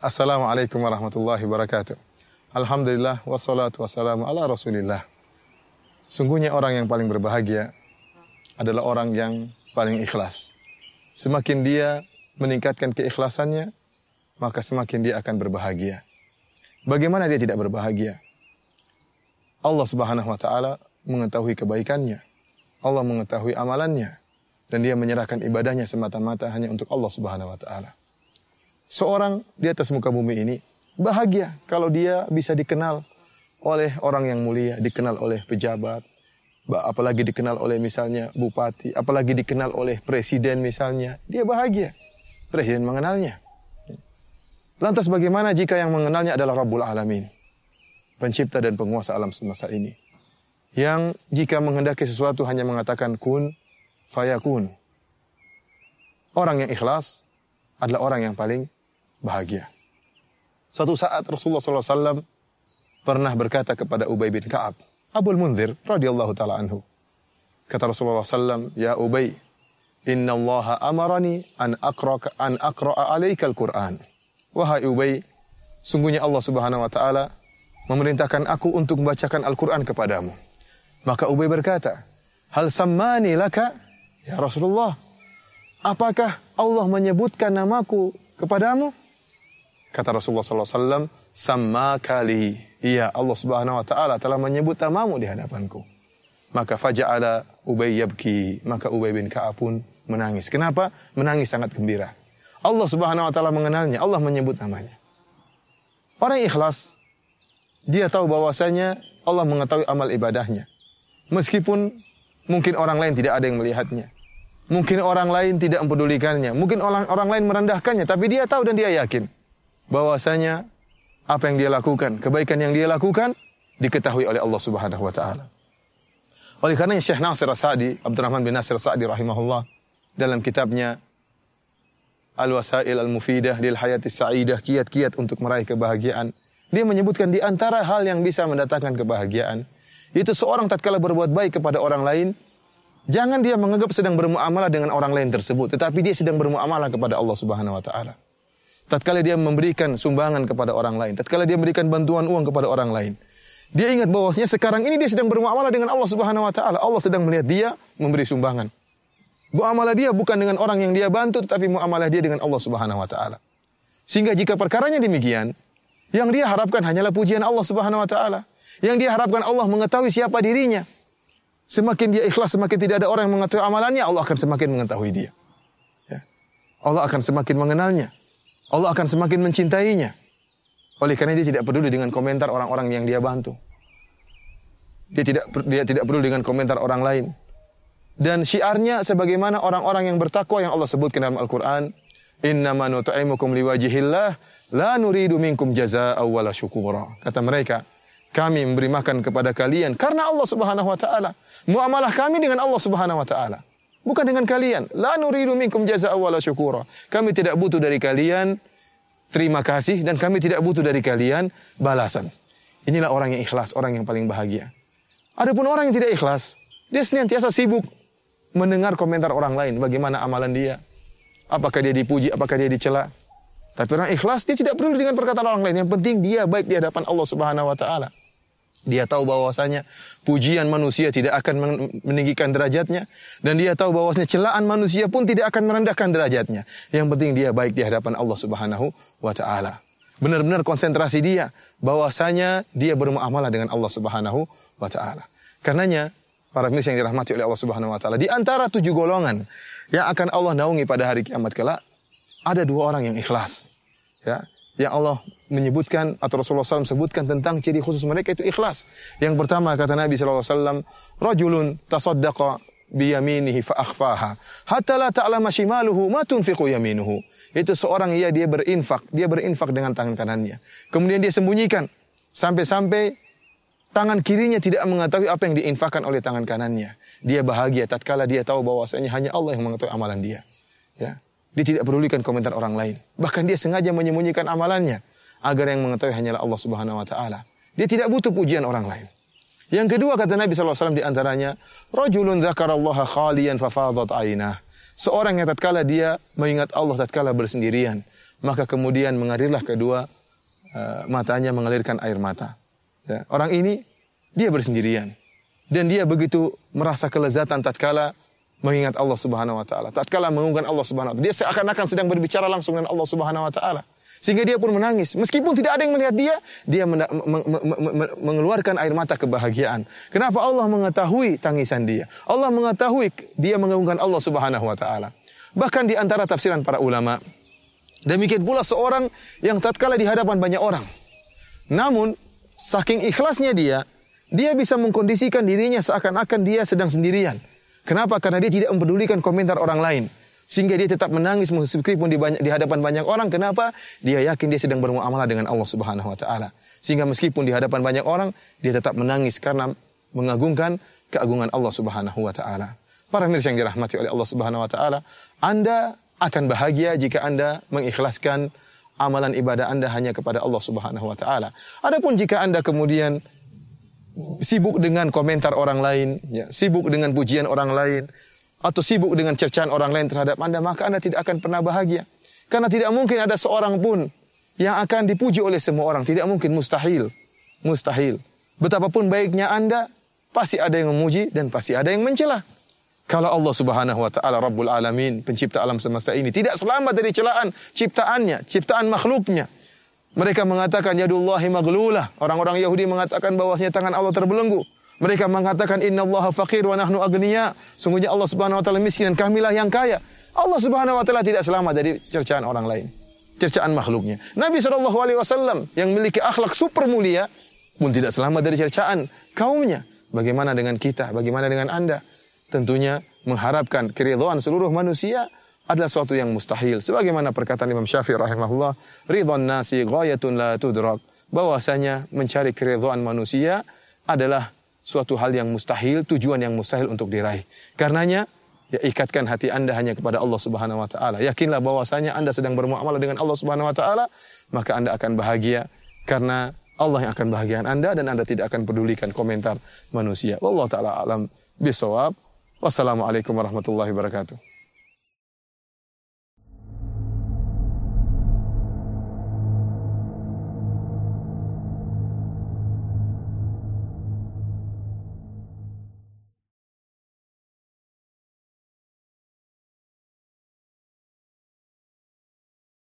Assalamualaikum warahmatullahi wabarakatuh. Alhamdulillah wassalatu wassalamu ala Rasulillah. Sungguhnya orang yang paling berbahagia adalah orang yang paling ikhlas. Semakin dia meningkatkan keikhlasannya, maka semakin dia akan berbahagia. Bagaimana dia tidak berbahagia? Allah Subhanahu wa taala mengetahui kebaikannya. Allah mengetahui amalannya dan dia menyerahkan ibadahnya semata-mata hanya untuk Allah Subhanahu wa taala. Seorang di atas muka bumi ini bahagia kalau dia bisa dikenal oleh orang yang mulia, dikenal oleh pejabat, apalagi dikenal oleh misalnya bupati, apalagi dikenal oleh presiden misalnya. Dia bahagia. Presiden mengenalnya. Lantas bagaimana jika yang mengenalnya adalah Rabbul Alamin, pencipta dan penguasa alam semesta ini, yang jika menghendaki sesuatu hanya mengatakan kun fayakun. Orang yang ikhlas adalah orang yang paling bahagia. Suatu saat Rasulullah SAW pernah berkata kepada Ubay bin Ka'ab, Abul Munzir radhiyallahu ta'ala anhu. Kata Rasulullah SAW, Ya Ubay, inna allaha amarani an aqra'a alaika al-Quran. Wahai Ubay, sungguhnya Allah Subhanahu wa ta'ala memerintahkan aku untuk membacakan Al-Quran kepadamu. Maka Ubay berkata, hal sammani laka, ya Rasulullah, apakah Allah menyebutkan namaku kepadamu? Kata Rasulullah SAW, sammakali. Iya, Allah Subhanahu wa ta'ala telah menyebut namamu di hadapanku. Maka faja'ala Ubay yabki. Maka Ubay bin Ka'ab pun menangis. Kenapa? Menangis sangat gembira. Allah Subhanahu wa ta'ala mengenalnya. Allah menyebut namanya. Orang ikhlas, dia tahu bahwasanya Allah mengetahui amal ibadahnya. Meskipun mungkin orang lain tidak ada yang melihatnya. Mungkin orang lain tidak mempedulikannya. Mungkin orang lain merendahkannya. Tapi dia tahu dan dia yakin bahwasanya apa yang dia lakukan, kebaikan yang dia lakukan diketahui oleh Allah Subhanahu wa taala. Oleh karena Syekh Nasir As-Sa'di, Abdurrahman bin Nasir As-Sa'di rahimahullah, dalam kitabnya Al-Wasail Al-Mufidah lil Hayatis Sa'idah, kiat-kiat untuk meraih kebahagiaan, dia menyebutkan di antara hal yang bisa mendatangkan kebahagiaan, itu seorang tatkala berbuat baik kepada orang lain, jangan dia menganggap sedang bermuamalah dengan orang lain tersebut, tetapi dia sedang bermuamalah kepada Allah Subhanahu wa taala. Tatkala dia memberikan sumbangan kepada orang lain, tatkala dia memberikan bantuan uang kepada orang lain, dia ingat bahwasanya sekarang ini dia sedang bermuamalah dengan Allah Subhanahu wa taala. Allah sedang melihat dia memberi sumbangan. Muamalah dia bukan dengan orang yang dia bantu, tetapi muamalah dia dengan Allah Subhanahu wa taala. Sehingga jika perkaranya demikian, yang dia harapkan hanyalah pujian Allah Subhanahu wa taala. Yang dia harapkan Allah mengetahui siapa dirinya. Semakin dia ikhlas, semakin tidak ada orang yang mengetahui amalannya, Allah akan semakin mengetahui dia. Ya. Allah akan semakin mengenalnya. Allah akan semakin mencintainya. Oleh karena dia tidak peduli dengan komentar orang-orang yang dia bantu. Dia tidak peduli dengan komentar orang lain. Dan syiarnya sebagaimana orang-orang yang bertakwa yang Allah sebutkan dalam Al-Quran, innama nut'imukum liwajhillah la nuridu minkum jazaa'a wala syukura. Kata mereka, kami memberi makan kepada kalian karena Allah Subhanahu wa taala. Muamalah kami dengan Allah Subhanahu wa taala, bukan dengan kalian. La nuridu minkum jazaa'a wala syukura. Kami tidak butuh dari kalian terima kasih dan kami tidak butuh dari kalian balasan. Inilah orang yang ikhlas, orang yang paling bahagia. Adapun orang yang tidak ikhlas, dia senantiasa sibuk mendengar komentar orang lain, bagaimana amalan dia, apakah dia dipuji, apakah dia dicela. Tapi orang ikhlas dia tidak peduli dengan perkataan orang lain. Yang penting dia baik di hadapan Allah Subhanahu wa taala. Dia tahu bahwasanya pujian manusia tidak akan meninggikan derajatnya, dan dia tahu bahwasanya celaan manusia pun tidak akan merendahkan derajatnya. Yang penting dia baik di hadapan Allah Subhanahu wa taala. Benar-benar konsentrasi dia bahwasanya dia bermuamalah dengan Allah Subhanahu wa taala. Karenanya para pemirsa yang dirahmati oleh Allah Subhanahu wa taala, di antara 7 golongan yang akan Allah naungi pada hari kiamat kelak, ada 2 orang yang ikhlas. Ya, yang Allah menyebutkan atau Rasulullah SAW sebutkan tentang ciri khusus mereka itu ikhlas. Yang pertama kata Nabi SAW, rajulun tasaddaqa biyaminihi fa akhfaha hatta la ta'lama shimaluhu ma tunfiqu yaminuhu. Itu seorang dia berinfak dengan tangan kanannya. Kemudian dia sembunyikan sampai tangan kirinya tidak mengetahui apa yang diinfakkan oleh tangan kanannya. Dia bahagia tatkala dia tahu bahwasanya hanya Allah yang mengetahui amalan dia. Ya. Dia tidak pedulikan komentar orang lain. Bahkan dia sengaja menyembunyikan amalannya agar yang mengetahui hanyalah Allah Subhanahu wa taala. Dia tidak butuh pujian orang lain. Yang kedua kata Nabi sallallahu alaihi wasallam di antaranya, rajulun dzakarallaha khaliyan fafadat ainah. Seorang yang tatkala dia mengingat Allah tatkala bersendirian, maka kemudian mengalirlah kedua matanya mengalirkan air mata. Ya, orang ini dia bersendirian dan dia begitu merasa kelezatan tatkala mengingat Allah Subhanahu wa taala, tatkala mengagungkan Allah Subhanahu wa taala. Dia seakan-akan sedang berbicara langsung dengan Allah Subhanahu wa taala. Sehingga dia pun menangis. Meskipun tidak ada yang melihat dia mengeluarkan air mata kebahagiaan. Kenapa? Allah mengetahui tangisan dia. Allah mengetahui dia mengagungkan Allah Subhanahu wa taala. Bahkan di antara tafsiran para ulama, demikian pula seorang yang tatkala di hadapan banyak orang, namun saking ikhlasnya dia bisa mengkondisikan dirinya seakan-akan dia sedang sendirian. Kenapa? Karena dia tidak mempedulikan komentar orang lain. Sehingga dia tetap menangis meskipun di hadapan banyak orang. Kenapa? Dia yakin dia sedang bermuamalah dengan Allah Subhanahu wa taala. Sehingga meskipun di hadapan banyak orang, dia tetap menangis karena mengagungkan keagungan Allah Subhanahu wa taala. Para mirsa yang dirahmati oleh Allah Subhanahu wa taala, Anda akan bahagia jika Anda mengikhlaskan amalan ibadah Anda hanya kepada Allah Subhanahu wa taala. Adapun jika Anda kemudian sibuk dengan komentar orang lain, ya, sibuk dengan pujian orang lain, atau sibuk dengan cercaan orang lain terhadap Anda, maka Anda tidak akan pernah bahagia. Karena tidak mungkin ada seorang pun yang akan dipuji oleh semua orang. Tidak mungkin, mustahil. Mustahil. Betapapun baiknya Anda, pasti ada yang memuji dan pasti ada yang mencela. Kalau Allah Subhanahu wa taala Rabbul Alamin, pencipta alam semesta ini, tidak selamat dari celaan ciptaannya, ciptaan makhluknya. Mereka mengatakan yadullahi maglulah. Orang-orang Yahudi mengatakan bahwasanya tangan Allah terbelenggu. Mereka mengatakan innallaha faqir wa nahnu agniya. Sungguhnya Allah Subhanahu wa taala miskin dan kamilah yang kaya. Allah Subhanahu wa taala tidak selamat dari cercaan orang lain, cercaan makhluknya. Nabi SAW yang memiliki akhlak super mulia pun tidak selamat dari cercaan kaumnya. Bagaimana dengan kita? Bagaimana dengan Anda? Tentunya mengharapkan keridhaan seluruh manusia adalah suatu yang mustahil. Sebagaimana perkataan Imam Syafi'i rahimahullah, ridwan nasi ghayatun la tudrak. Bahwasanya mencari keridhaan manusia adalah suatu hal yang mustahil, tujuan yang mustahil untuk diraih. Karenanya, ya ikatkan hati Anda hanya kepada Allah Subhanahu wa taala. Yakinlah bahwasanya Anda sedang bermuamalah dengan Allah Subhanahu wa taala, maka Anda akan bahagia karena Allah yang akan bahagiakan Anda dan Anda tidak akan pedulikan komentar manusia. Wallahu taala alam bisawab. Wassalamualaikum warahmatullahi wabarakatuh.